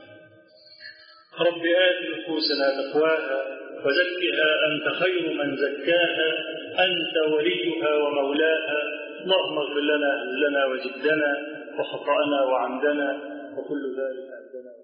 رب آت نفوسنا تقواها وزكها أنت خير من زكاها أنت وليها ومولاها. اللهم اغفر لنا هزلنا وجدنا وخطأنا وعمدنا وكل ذلك عندنا.